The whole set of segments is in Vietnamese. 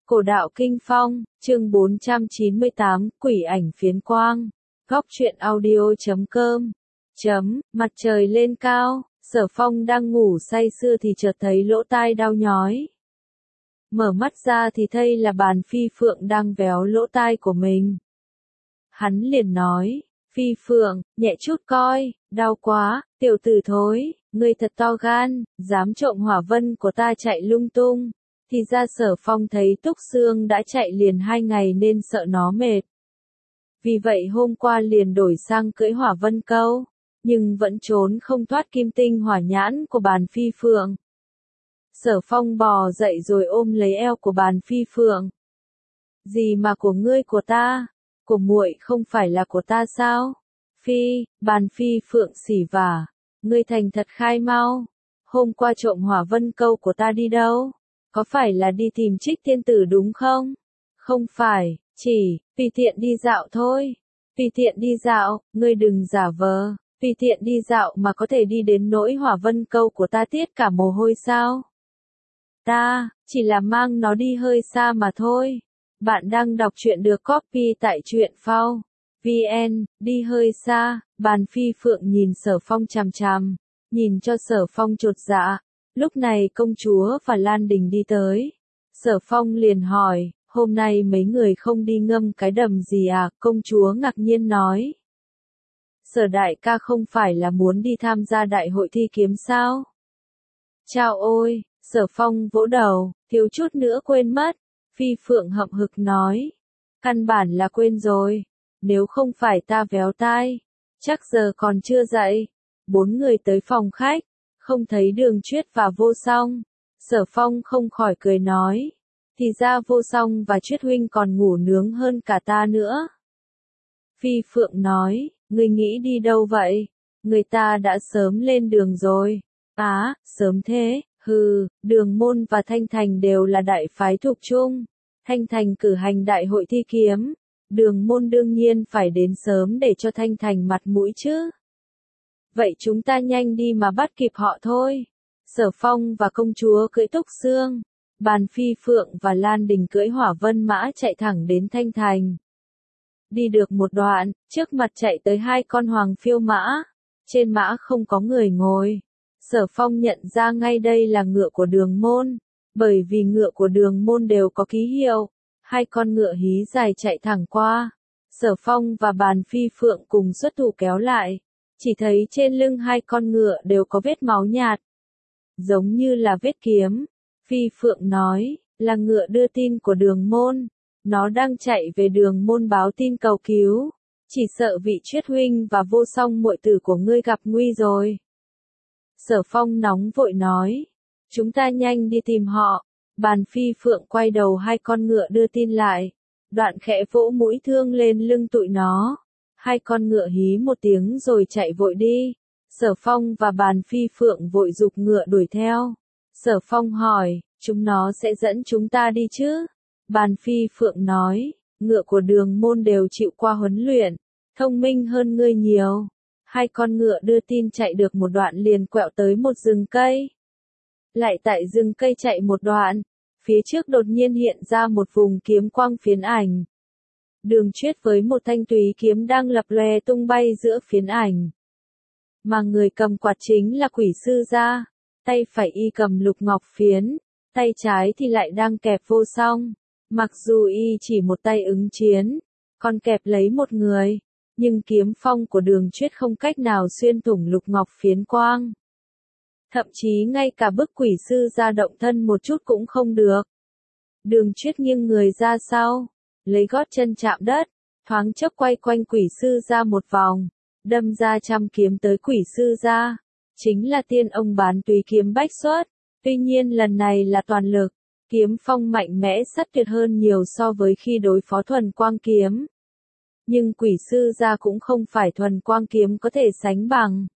Cổ đạo Kinh Phong, chương 498, Quỷ ảnh phiến quang. Góc truyện audio.com. Mặt trời lên cao, Sở Phong đang ngủ say sưa thì chợt thấy lỗ tai đau nhói. Mở mắt ra thì thấy là Bàn Phi Phượng đang véo lỗ tai của mình. Hắn liền nói, Phi Phượng, nhẹ chút coi, đau quá, tiểu tử thối, ngươi thật to gan, dám trộm hỏa vân của ta chạy lung tung. Thì ra Sở Phong thấy Túc Sương đã chạy liền 2 ngày nên sợ nó mệt. Vì vậy hôm qua liền đổi sang cưỡi hỏa vân câu, nhưng vẫn trốn không thoát kim tinh hỏa nhãn của Bàn Phi Phượng. Sở Phong bò dậy rồi ôm lấy eo của Bàn Phi Phượng. Gì mà của ngươi của ta? Của muội không phải là của ta sao? Bàn Phi Phượng xỉ vả. Ngươi thành thật khai mau. Hôm qua trộm hỏa vân câu của ta đi đâu? Có phải là đi tìm Trích Tiên Tử đúng không? Không phải, chỉ, tùy tiện đi dạo thôi. Tùy tiện đi dạo, ngươi đừng giả vờ. Tùy tiện đi dạo mà có thể đi đến nỗi hỏa vân câu của ta tiết cả mồ hôi sao? Ta, chỉ là mang nó đi hơi xa mà thôi. Bạn đang đọc truyện được copy tại truyện phao. VN, đi hơi xa, Bàn Phi Phượng nhìn Sở Phong chằm chằm, nhìn cho Sở Phong chột dạ. Lúc này công chúa và Lan Đình đi tới. Sở Phong liền hỏi, hôm nay mấy người không đi ngâm cái đầm gì à? Công chúa ngạc nhiên nói. Sở đại ca không phải là muốn đi tham gia đại hội thi kiếm sao? Chao ôi, Sở Phong vỗ đầu, thiếu chút nữa quên mất. Phi Phượng hậm hực nói. Căn bản là quên rồi. Nếu không phải ta véo tai, chắc giờ còn chưa dậy. 4 người tới phòng khách, không thấy Đường Chuyết và Vô Song. Sở Phong không khỏi cười nói. Thì ra Vô Song và Chuyết huynh còn ngủ nướng hơn cả ta nữa. Phi Phượng nói, ngươi nghĩ đi đâu vậy? Người ta đã sớm lên đường rồi. Á, sớm thế, Đường Môn và Thanh Thành đều là đại phái thuộc chung. Thanh Thành cử hành đại hội thi kiếm. Đường Môn đương nhiên phải đến sớm để cho Thanh Thành mặt mũi chứ. Vậy chúng ta nhanh đi mà bắt kịp họ thôi. Sở Phong và công chúa cưỡi Túc Sương. Bàn Phi Phượng và Lan Đình cưỡi hỏa vân mã chạy thẳng đến Thanh Thành. Đi được một đoạn, trước mặt chạy tới 2 con hoàng phiêu mã. Trên mã không có người ngồi. Sở Phong nhận ra ngay đây là ngựa của Đường Môn. Bởi vì ngựa của Đường Môn đều có ký hiệu. 2 con ngựa hí dài chạy thẳng qua. Sở Phong và Bàn Phi Phượng cùng xuất thủ kéo lại. Chỉ thấy trên lưng 2 con ngựa đều có vết máu nhạt. Giống như là vết kiếm. Phi Phượng nói, là ngựa đưa tin của Đường Môn. Nó đang chạy về Đường Môn báo tin cầu cứu. Chỉ sợ vị Chuyết huynh và Vô Song muội tử của ngươi gặp nguy rồi. Sở Phong nóng vội nói, chúng ta nhanh đi tìm họ. Bàn Phi Phượng quay đầu 2 con ngựa đưa tin lại. Đoạn khẽ vỗ mũi thương lên lưng tụi nó. 2 con ngựa hí một tiếng rồi chạy vội đi. Sở Phong và Bàn Phi Phượng vội giục ngựa đuổi theo. Sở Phong hỏi, chúng nó sẽ dẫn chúng ta đi chứ? Bàn Phi Phượng nói, ngựa của Đường Môn đều chịu qua huấn luyện, thông minh hơn ngươi nhiều. 2 con ngựa đưa tin chạy được một đoạn liền quẹo tới một rừng cây. Lại tại rừng cây chạy một đoạn, phía trước đột nhiên hiện ra một vùng kiếm quang phiến ảnh. Đường Chuyết với một thanh túy kiếm đang lập lòe tung bay giữa phiến ảnh. Mà người cầm quạt chính là Quỷ Sư gia, tay phải y cầm lục ngọc phiến, tay trái thì lại đang kẹp Vô Song. Mặc dù y chỉ một tay ứng chiến, còn kẹp lấy một người, nhưng kiếm phong của Đường Chuyết không cách nào xuyên thủng lục ngọc phiến quang. Thậm chí ngay cả bức Quỷ Sư gia động thân một chút cũng không được. Đường Chuyết nghiêng người ra sau, lấy gót chân chạm đất, thoáng chốc quay quanh Quỷ Sư gia một vòng, đâm ra trăm kiếm tới Quỷ Sư gia. Chính là tiên ông bán tùy kiếm bách xuất, tuy nhiên lần này là toàn lực, kiếm phong mạnh mẽ sắt tuyệt hơn nhiều so với khi đối phó thuần quang kiếm. Nhưng Quỷ Sư gia cũng không phải thuần quang kiếm có thể sánh bằng.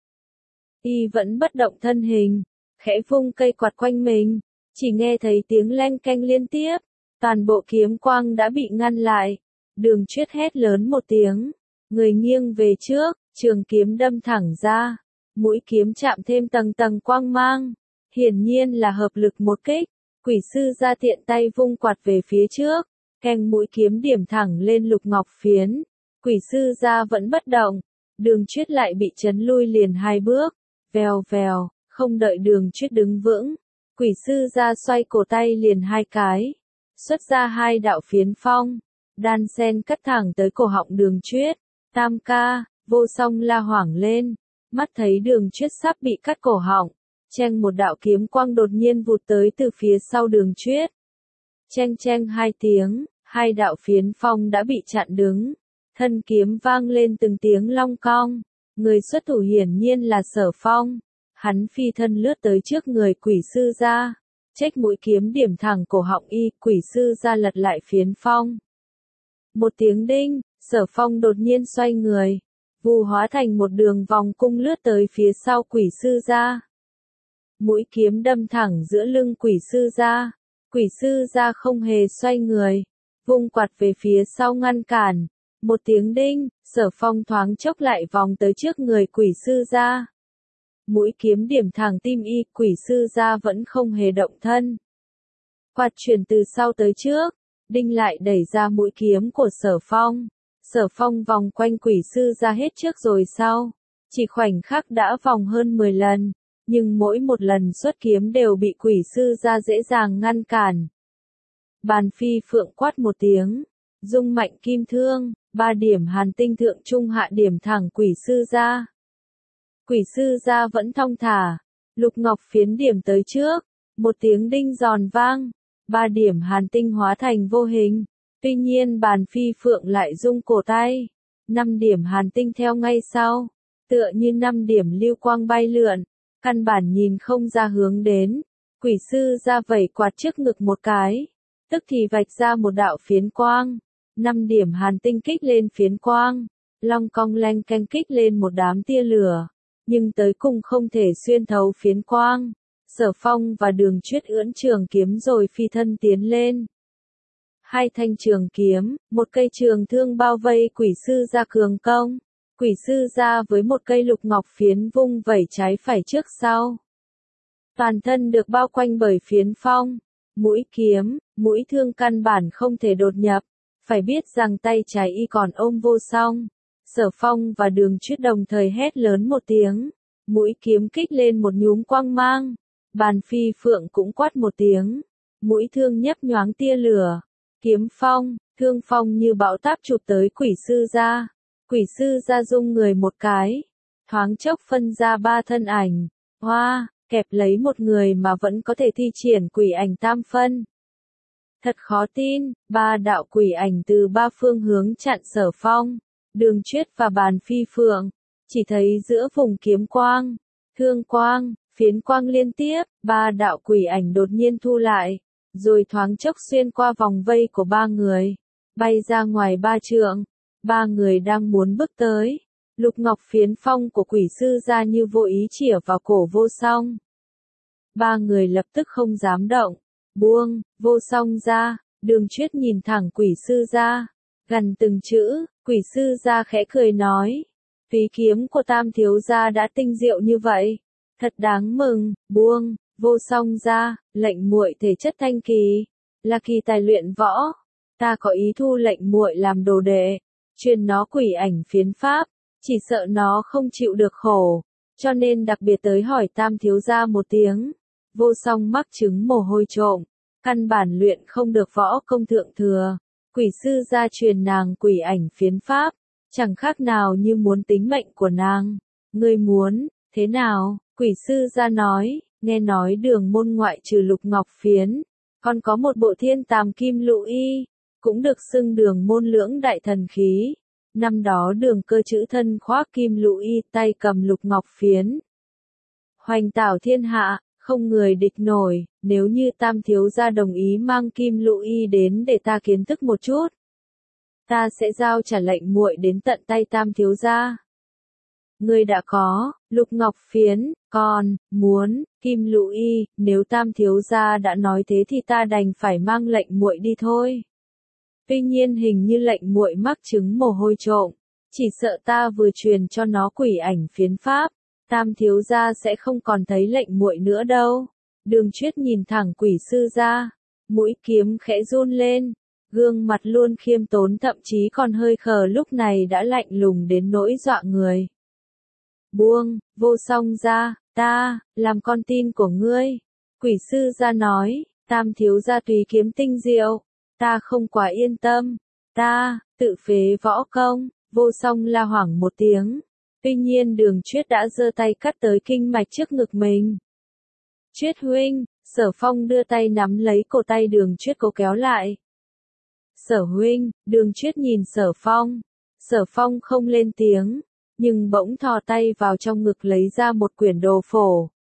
Y vẫn bất động thân hình, khẽ vung cây quạt quanh mình, chỉ nghe thấy tiếng leng keng liên tiếp, toàn bộ kiếm quang đã bị ngăn lại. Đường Chuyết hét lớn một tiếng, người nghiêng về trước, trường kiếm đâm thẳng ra, mũi kiếm chạm thêm tầng tầng quang mang, hiển nhiên là hợp lực một kích. Quỷ sư ra tiện tay vung quạt về phía trước, keng mũi kiếm điểm thẳng lên Lục Ngọc Phiến. Quỷ sư ra vẫn bất động, Đường Chuyết lại bị chấn lui liền 2 bước, vèo vèo, không đợi Đường Chuyết đứng vững, quỷ sư ra xoay cổ tay liền 2 cái, xuất ra 2 đạo phiến phong, đan sen cắt thẳng tới cổ họng Đường Chuyết. Tam ca, Vô Song la hoảng lên, mắt thấy Đường Chuyết sắp bị cắt cổ họng, cheng một đạo kiếm quang đột nhiên vụt tới từ phía sau Đường Chuyết. Cheng cheng 2 tiếng, 2 đạo phiến phong đã bị chặn đứng, thân kiếm vang lên từng tiếng long cong, người xuất thủ hiển nhiên là Sở Phong, hắn phi thân lướt tới trước người quỷ sư ra, chếch mũi kiếm điểm thẳng cổ họng y, quỷ sư ra lật lại phiến phong. Một tiếng đinh, Sở Phong đột nhiên xoay người, vù hóa thành một đường vòng cung lướt tới phía sau quỷ sư ra. Mũi kiếm đâm thẳng giữa lưng quỷ sư ra, quỷ sư ra không hề xoay người, vung quạt về phía sau ngăn cản. Một tiếng đinh, Sở Phong thoáng chốc lại vòng tới trước người quỷ sư ra. Mũi kiếm điểm thẳng tim y, quỷ sư ra vẫn không hề động thân. Quạt chuyển từ sau tới trước, đinh lại đẩy ra mũi kiếm của Sở Phong. Sở Phong vòng quanh quỷ sư ra hết trước rồi sau, chỉ khoảnh khắc đã vòng hơn 10 lần, nhưng mỗi một lần xuất kiếm đều bị quỷ sư ra dễ dàng ngăn cản. Bàn Phi Phượng quát một tiếng, dung mạnh kim thương, 3 điểm hàn tinh thượng trung hạ điểm thẳng quỷ sư ra. Quỷ sư ra vẫn thong thả, Lục Ngọc Phiến điểm tới trước, một tiếng đinh giòn vang, 3 điểm hàn tinh hóa thành vô hình. Tuy nhiên Bàn Phi Phượng lại rung cổ tay, 5 điểm hàn tinh theo ngay sau, tựa như 5 điểm lưu quang bay lượn, căn bản nhìn không ra hướng đến. Quỷ sư ra vẩy quạt trước ngực một cái, tức thì vạch ra một đạo phiến quang, 5 điểm hàn tinh kích lên phiến quang, long cong leng keng kích lên một đám tia lửa, nhưng tới cùng không thể xuyên thấu phiến quang. Sở Phong và Đường Chuyết ưỡn trường kiếm rồi phi thân tiến lên. 2 thanh trường kiếm, một cây trường thương bao vây quỷ sư ra cường công. Quỷ sư ra với một cây Lục Ngọc Phiến vung vẩy trái phải trước sau. Toàn thân được bao quanh bởi phiến phong, mũi kiếm, mũi thương căn bản không thể đột nhập. Phải biết rằng tay trái y còn ôm Vô Song. Sở Phong và Đường Chuyết đồng thời hét lớn một tiếng, mũi kiếm kích lên một nhúm quang mang. Bàn Phi Phượng cũng quát một tiếng, mũi thương nhấp nhoáng tia lửa. Kiếm phong, thương phong như bão táp chụp tới quỷ sư ra. Quỷ sư ra rung người một cái, thoáng chốc phân ra 3 thân ảnh. Hoa, kẹp lấy một người mà vẫn có thể thi triển quỷ ảnh tam phân. Thật khó tin, 3 đạo quỷ ảnh từ 3 phương hướng chặn Sở Phong, Đường Chuyết và Bàn Phi Phượng. Chỉ thấy giữa vùng kiếm quang, thương quang, phiến quang liên tiếp, 3 đạo quỷ ảnh đột nhiên thu lại, rồi thoáng chốc xuyên qua vòng vây của 3 người, bay ra ngoài 3 trượng. 3 người đang muốn bước tới, Lục Ngọc Phiến phong của quỷ sư ra như vô ý chĩa vào cổ Vô Song. 3 người lập tức không dám động, buông Vô Song ra. Đường Chuyết nhìn thẳng quỷ sư ra, gần từng chữ, quỷ sư ra khẽ cười nói, phí kiếm của Tam thiếu gia đã tinh diệu như vậy, thật đáng mừng. Buông Vô Song ra, lệnh muội thể chất thanh kỳ, là kỳ tài luyện võ, ta có ý thu lệnh muội làm đồ đệ, truyền nó quỷ ảnh phiến pháp, chỉ sợ nó không chịu được khổ, cho nên đặc biệt tới hỏi Tam thiếu gia một tiếng. Vô Song mắc chứng mồ hôi trộm, căn bản luyện không được võ công thượng thừa, quỷ sư gia truyền nàng quỷ ảnh phiến pháp, chẳng khác nào như muốn tính mệnh của nàng. Ngươi muốn thế nào? Quỷ sư gia nói, nghe nói Đường môn ngoại trừ Lục Ngọc Phiến, còn có một bộ Thiên Tàm Kim Lũ Y, cũng được xưng Đường môn lưỡng đại thần khí. Năm đó Đường cơ chữ thân khoác Kim Lũ Y, tay cầm Lục Ngọc Phiến, hoành tảo thiên hạ, không người địch nổi. Nếu như Tam thiếu gia đồng ý mang Kim Lũ Y đến để ta kiến thức một chút, ta sẽ giao trả lệnh muội đến tận tay Tam thiếu gia. Ngươi đã có Lục Ngọc Phiến, còn muốn Kim Lũ Y, nếu Tam thiếu gia đã nói thế thì ta đành phải mang lệnh muội đi thôi. Tuy nhiên hình như lệnh muội mắc chứng mồ hôi trộm, chỉ sợ ta vừa truyền cho nó quỷ ảnh phiến pháp, Tam thiếu gia sẽ không còn thấy lệnh muội nữa đâu. Đường Chuyết nhìn thẳng quỷ sư ra, mũi kiếm khẽ run lên, gương mặt luôn khiêm tốn thậm chí còn hơi khờ lúc này đã lạnh lùng đến nỗi dọa người. Buông, Vô Song ra, ta, làm con tin của ngươi. Quỷ sư ra nói, Tam thiếu gia tùy kiếm tinh diệu, ta không quá yên tâm, ta, tự phế võ công, Vô Song la hoảng một tiếng. Tuy nhiên Đường Chuyết đã giơ tay cắt tới kinh mạch trước ngực mình. Chuyết huynh, Sở Phong đưa tay nắm lấy cổ tay Đường Chuyết cố kéo lại. Sở huynh, Đường Chuyết nhìn Sở Phong. Sở Phong không lên tiếng, nhưng bỗng thò tay vào trong ngực lấy ra một quyển đồ phổ.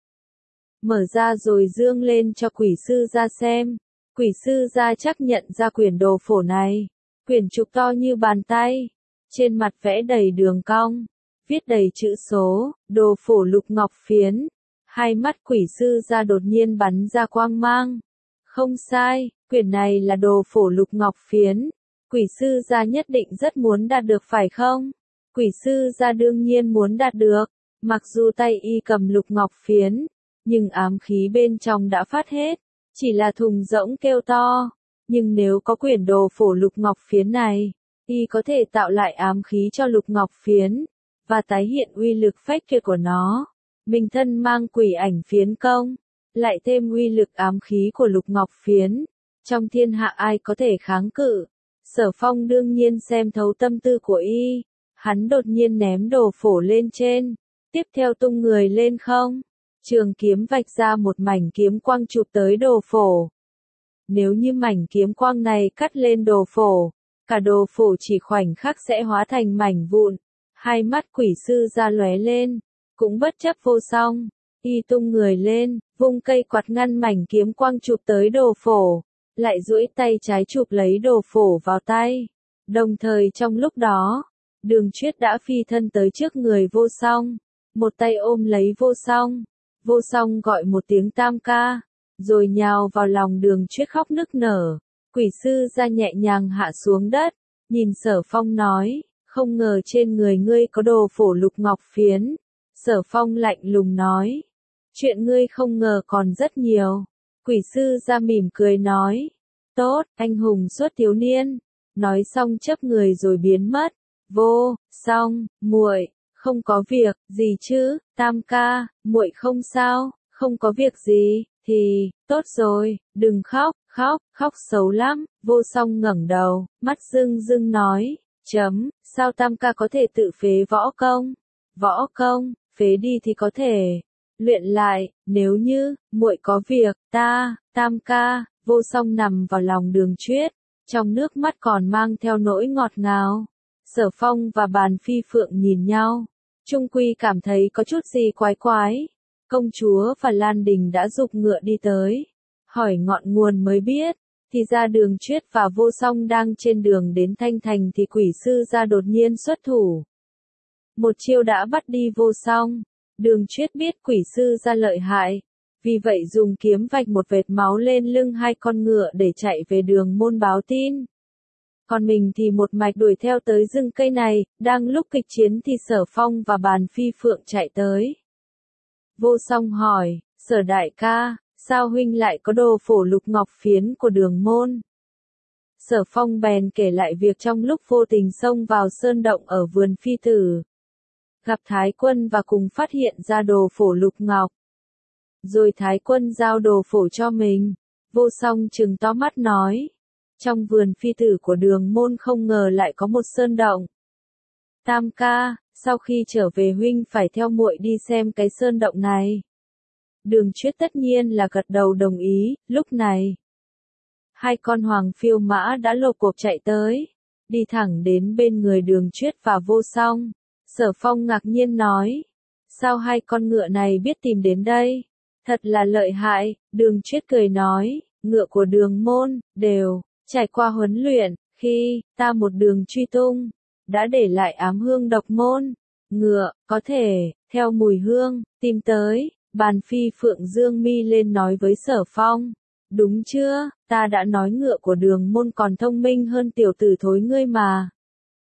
Mở ra rồi dương lên cho quỷ sư ra xem. Quỷ sư ra chắc nhận ra quyển đồ phổ này. Quyển trục to như bàn tay. Trên mặt vẽ đầy đường cong. Viết đầy chữ số, đồ phổ lục ngọc phiến. Hai mắt quỷ sư ra đột nhiên bắn ra quang mang. Không sai, quyển này là đồ phổ lục ngọc phiến. Quỷ sư ra nhất định rất muốn đạt được phải không? Quỷ sư ra đương nhiên muốn đạt được. Mặc dù tay y cầm lục ngọc phiến, nhưng ám khí bên trong đã phát hết. Chỉ là thùng rỗng kêu to. Nhưng nếu có quyển đồ phổ lục ngọc phiến này, y có thể tạo lại ám khí cho lục ngọc phiến, và tái hiện uy lực phách tuyệt của nó. Mình thân mang quỷ ảnh phiến công, lại thêm uy lực ám khí của lục ngọc phiến. Trong thiên hạ ai có thể kháng cự? Sở Phong đương nhiên xem thấu tâm tư của y. Hắn đột nhiên ném đồ phổ lên trên. Tiếp theo tung người lên không. Trường kiếm vạch ra một mảnh kiếm quang chụp tới đồ phổ. Nếu như mảnh kiếm quang này cắt lên đồ phổ, cả đồ phổ chỉ khoảnh khắc sẽ hóa thành mảnh vụn. Hai mắt quỷ sư ra lóe lên, cũng bất chấp Vô Song, y tung người lên, vung cây quạt ngăn mảnh kiếm quang chụp tới đồ phổ, lại duỗi tay trái chụp lấy đồ phổ vào tay. Đồng thời trong lúc đó, Đường Chuyết đã phi thân tới trước người Vô Song, một tay ôm lấy Vô Song. Vô Song gọi một tiếng tam ca, rồi nhào vào lòng Đường Chuyết khóc nức nở. Quỷ sư ra nhẹ nhàng hạ xuống đất, nhìn Sở Phong nói, không ngờ trên người ngươi có đồ phổ lục ngọc phiến. Sở Phong lạnh lùng nói, chuyện ngươi không ngờ còn rất nhiều. Quỷ sư ra mỉm cười nói, tốt, anh hùng xuất thiếu niên. Nói xong chớp người rồi biến mất. Vô Song, muội, không có việc gì chứ? Tam ca, muội không sao, không có việc gì, thì tốt rồi, đừng khóc, khóc xấu lắm. Vô Song ngẩng đầu, mắt rưng rưng nói, sao tam ca có thể tự phế võ công? Võ công, phế đi thì có thể luyện lại, nếu như muội có việc, tam ca. Vô Song nằm vào lòng Đường Chuyết, trong nước mắt còn mang theo nỗi ngọt ngào. Sở Phong và Bàn Phi Phượng nhìn nhau, chung quy cảm thấy có chút gì quái quái. Công chúa và Lan Đình đã giục ngựa đi tới, hỏi ngọn nguồn mới biết, thì ra Đường Chuyết và Vô Song đang trên đường đến Thanh Thành thì quỷ sư ra đột nhiên xuất thủ. Một chiêu đã bắt đi Vô Song. Đường Chuyết biết quỷ sư ra lợi hại, vì vậy dùng kiếm vạch một vệt máu lên lưng hai con ngựa để chạy về Đường Môn báo tin. Còn mình thì một mạch đuổi theo tới rừng cây này. Đang lúc kịch chiến thì Sở Phong và Bàn Phi Phượng chạy tới. Vô Song hỏi, Sở đại ca, sao huynh lại có đồ phổ lục ngọc phiến của Đường Môn? Sở Phong bèn kể lại việc trong lúc vô tình xông vào sơn động ở vườn phi tử, gặp Thái Quân và cùng phát hiện ra đồ phổ lục ngọc. Rồi Thái Quân giao đồ phổ cho mình. Vô Song trừng to mắt nói, trong vườn phi tử của Đường Môn không ngờ lại có một sơn động. Tam ca, sau khi trở về huynh phải theo muội đi xem cái sơn động này. Đường Chuyết tất nhiên là gật đầu đồng ý. Lúc này, hai con hoàng phiêu mã đã lộp cộp chạy tới, đi thẳng đến bên người Đường Chuyết và Vô Song. Sở Phong ngạc nhiên nói, sao hai con ngựa này biết tìm đến đây? Thật là lợi hại. Đường Chuyết cười nói, ngựa của Đường Môn đều trải qua huấn luyện, khi ta một đường truy tung, đã để lại ám hương độc môn. Ngựa có thể theo mùi hương tìm tới. Bàn Phi Phượng dương mi lên nói với Sở Phong, đúng chưa? Ta đã nói ngựa của Đường Môn còn thông minh hơn tiểu tử thối ngươi mà.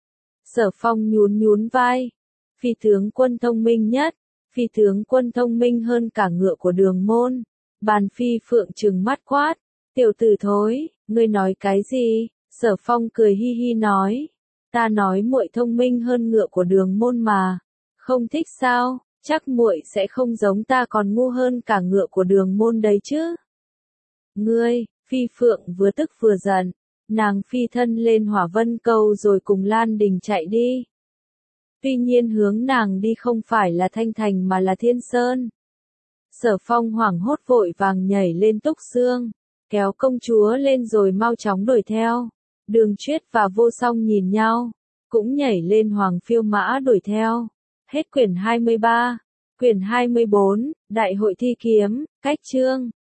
Sở Phong nhún vai, phi tướng quân thông minh nhất. Phi tướng quân thông minh hơn cả ngựa của Đường Môn. Bàn Phi Phượng trừng mắt quát, tiểu tử thối, ngươi nói cái gì? Sở Phong cười hi hi nói, ta nói muội thông minh hơn ngựa của Đường Môn mà, không thích sao? Chắc muội sẽ không giống ta còn ngu hơn cả ngựa của Đường Môn đấy chứ. Ngươi, Phi Phượng vừa tức vừa giận, nàng phi thân lên Hỏa Vân Câu rồi cùng Lan Đình chạy đi. Tuy nhiên hướng nàng đi không phải là Thanh Thành mà là Thiên Sơn. Sở Phong hoảng hốt vội vàng nhảy lên túc xương, kéo công chúa lên rồi mau chóng đuổi theo. Đường Chuyết và Vô Song nhìn nhau, cũng nhảy lên Hoàng Phiêu Mã đuổi theo. Hết quyển 23, quyển 24, Đại hội thi kiếm, cách chương.